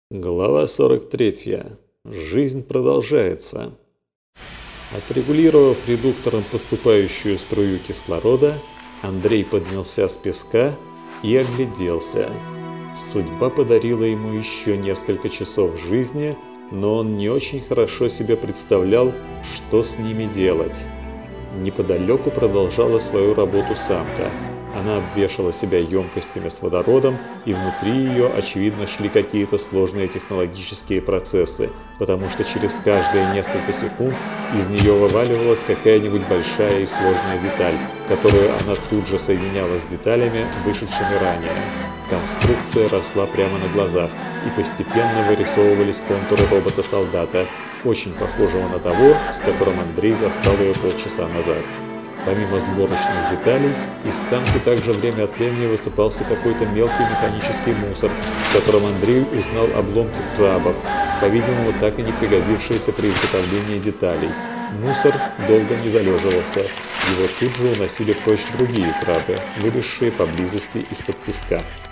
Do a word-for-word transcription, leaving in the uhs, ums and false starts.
Глава сорок третья. Жизнь продолжается. Отрегулировав редуктором поступающую струю кислорода, Андрей поднялся с песка и огляделся. Судьба подарила ему еще несколько часов жизни, но он не очень хорошо себе представлял, что с ними делать. Неподалеку продолжала свою работу самка. Она обвешала себя емкостями с водородом, и внутри ее, очевидно, шли какие-то сложные технологические процессы, потому что через каждые несколько секунд из нее вываливалась какая-нибудь большая и сложная деталь, которую она тут же соединяла с деталями, вышедшими ранее. Конструкция росла прямо на глазах, и постепенно вырисовывались контуры робота-солдата, очень похожего на того, с которым Андрей застал ее полчаса назад. Помимо сборочных деталей, из самки также время от времени высыпался какой-то мелкий механический мусор, в котором Андрей узнал обломки крабов, по-видимому, так и не пригодившиеся при изготовлении деталей. Мусор долго не залеживался, его тут же уносили прочь другие крабы, вылезшие поблизости из-под песка.